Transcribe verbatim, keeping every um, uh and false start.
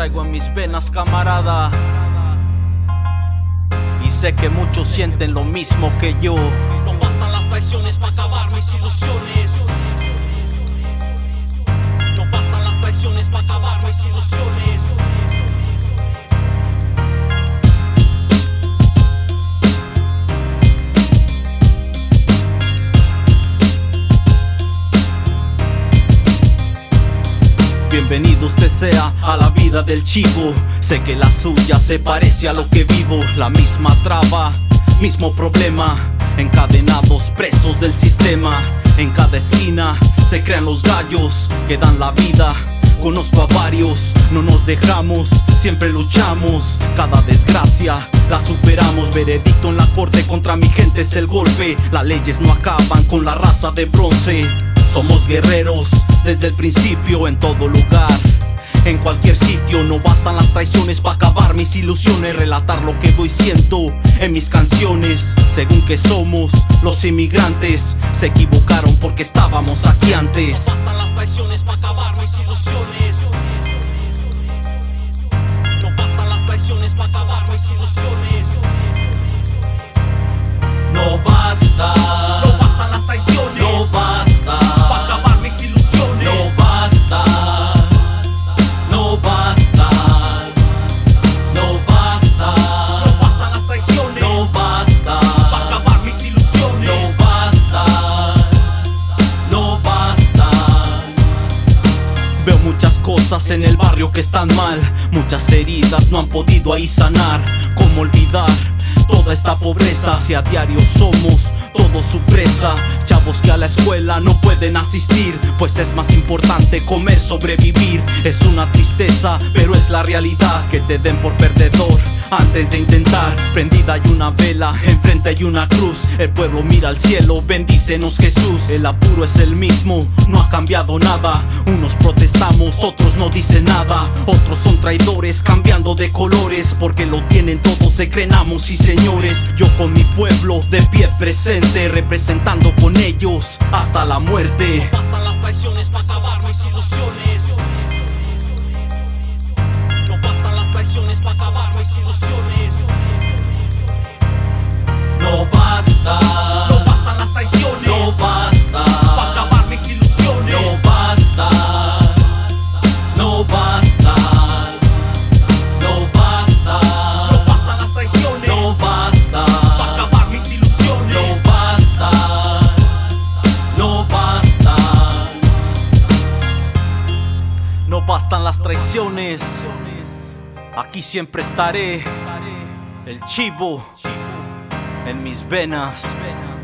traigo en mis venas, camarada. Y sé que muchos sienten lo mismo que yo. No bastan las traiciones para acabar mis ilusiones. No bastan las traiciones para acabar mis ilusiones. Bienvenido usted sea a la vida del chivo. Sé que la suya se parece a lo que vivo. La misma traba, mismo problema. Encadenados, presos del sistema. En cada esquina se crean los gallos que dan la vida. Conozco a varios, no nos dejamos, siempre luchamos. Cada desgracia la superamos. Veredicto en la corte contra mi gente es el golpe. Las leyes no acaban con la raza de bronce. Somos guerreros desde el principio, en todo lugar, en cualquier sitio. No bastan las traiciones para acabar mis ilusiones. Relatar lo que doy siento en mis canciones. Según que somos los inmigrantes, se equivocaron porque estábamos aquí antes. No bastan las traiciones para acabar mis ilusiones. No bastan las traiciones para acabar mis ilusiones. No basta, no bastan las traiciones. No basta para acabar mis ilusiones. No basta, no basta, no basta, no bastan las traiciones. No basta para acabar mis ilusiones. No basta, no basta. Veo muchas cosas en el barrio que están mal. Muchas heridas no han podido ahí sanar. ¿Cómo olvidar toda esta pobreza? Si a diario somos todos su presa. Chavos que a la escuela no pueden asistir, pues es más importante comer, sobrevivir. Es una tristeza, pero es la realidad, que te den por perdedor antes de intentar. Prendida hay una vela, enfrente hay una cruz. El pueblo mira al cielo, bendícenos Jesús. El apuro es el mismo, no ha cambiado nada. Unos protestamos, otros no dicen nada. Otros son traidores, cambiando de colores, porque lo tienen todo, se creen amos y señores. Yo con mi pueblo de pie presente, representando con ellos hasta la muerte. No bastan las traiciones para acabar mis ilusiones. No bastan las traiciones para acabar mis ilusiones. No basta, no bastan las traiciones. No basta para acabar mis ilusiones. No basta, no basta, no basta, no bastan las traiciones. No basta para acabar mis ilusiones. No basta, no basta, no bastan las traiciones. Aquí siempre estaré, el chivo en mis venas.